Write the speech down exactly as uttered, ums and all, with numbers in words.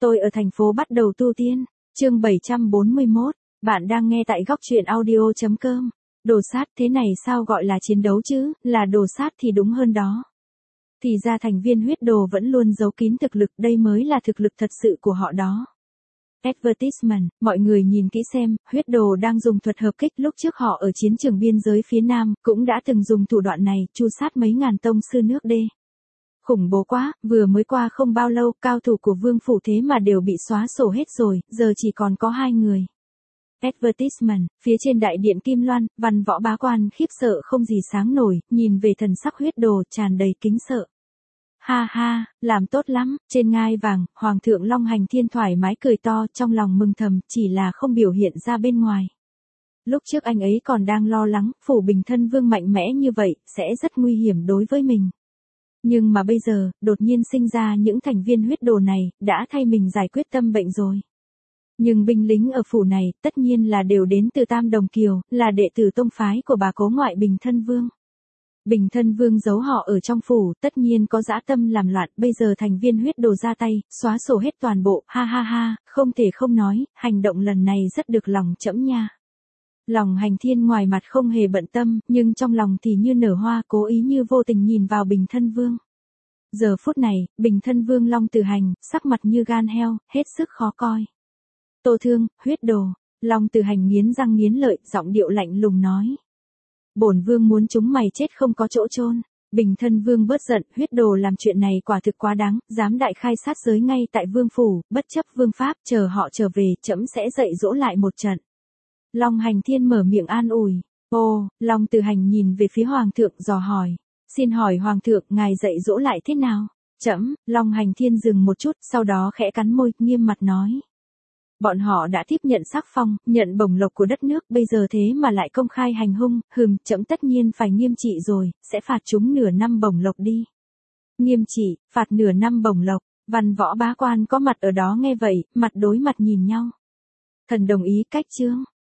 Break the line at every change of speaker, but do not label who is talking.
Tôi ở thành phố bắt đầu tu tiên. Chương bảy trăm bốn mươi mốt. Bạn đang nghe tại góc truyện audio chấm com. Đồ sát thế này sao gọi là chiến đấu chứ, là đồ sát thì đúng hơn đó. Thì ra thành viên huyết đồ vẫn luôn giấu kín thực lực, đây mới là thực lực thật sự của họ đó. Advertisement, mọi người nhìn kỹ xem, huyết đồ đang dùng thuật hợp kích, lúc trước họ ở chiến trường biên giới phía Nam, cũng đã từng dùng thủ đoạn này, chu sát mấy ngàn tông sư nước đê. Khủng bố quá, vừa mới qua không bao lâu, cao thủ của vương phủ thế mà đều bị xóa sổ hết rồi, giờ chỉ còn có hai người. Advertisement, phía trên đại điện Kim Loan, Văn Võ bá quan khiếp sợ không gì sáng nổi, nhìn về thần sắc huyết đồ tràn đầy kính sợ. Ha ha, làm tốt lắm, trên ngai vàng, Hoàng thượng Long Hành Thiên thoải mái cười to, trong lòng mừng thầm, chỉ là không biểu hiện ra bên ngoài. Lúc trước anh ấy còn đang lo lắng, phủ Bình Thân Vương mạnh mẽ như vậy, sẽ rất nguy hiểm đối với mình. Nhưng mà bây giờ, đột nhiên sinh ra những thành viên huyết đồ này, đã thay mình giải quyết tâm bệnh rồi. Nhưng binh lính ở phủ này, tất nhiên là đều đến từ Tam Đồng Kiều, là đệ tử tông phái của bà cố ngoại Bình Thân Vương. Bình Thân Vương giấu họ ở trong phủ, tất nhiên có dã tâm làm loạn, bây giờ thành viên huyết đồ ra tay, xóa sổ hết toàn bộ, ha ha ha, không thể không nói, hành động lần này rất được lòng trẫm nha. Lòng Hành Thiên ngoài mặt không hề bận tâm, nhưng trong lòng thì như nở hoa, cố ý như vô tình nhìn vào Bình Thân Vương. Giờ phút này, Bình Thân Vương Long Tử Hành, sắc mặt như gan heo, hết sức khó coi. Tô Thương, huyết đồ, Long Tử Hành nghiến răng nghiến lợi, giọng điệu lạnh lùng nói. Bổn vương muốn chúng mày chết không có chỗ chôn. Bình Thân Vương bớt giận, huyết đồ làm chuyện này quả thực quá đáng, dám đại khai sát giới ngay tại vương phủ, bất chấp vương pháp, chờ họ trở về, trẫm sẽ dạy dỗ lại một trận. Long Hành Thiên mở miệng an ủi. Ô, Long Tử Hành nhìn về phía Hoàng thượng dò hỏi. Xin hỏi Hoàng thượng, ngài dạy dỗ lại thế nào? Trẫm, Long Hành Thiên dừng một chút, sau đó khẽ cắn môi, nghiêm mặt nói. Bọn họ đã tiếp nhận sắc phong, nhận bổng lộc của đất nước, bây giờ thế mà lại công khai hành hung, hừm, trẫm tất nhiên phải nghiêm trị rồi, sẽ phạt chúng nửa năm bổng lộc đi. Nghiêm trị, phạt nửa năm bổng lộc, Văn Võ bá quan có mặt ở đó nghe vậy, mặt đối mặt nhìn nhau. Thần đồng ý cách chương.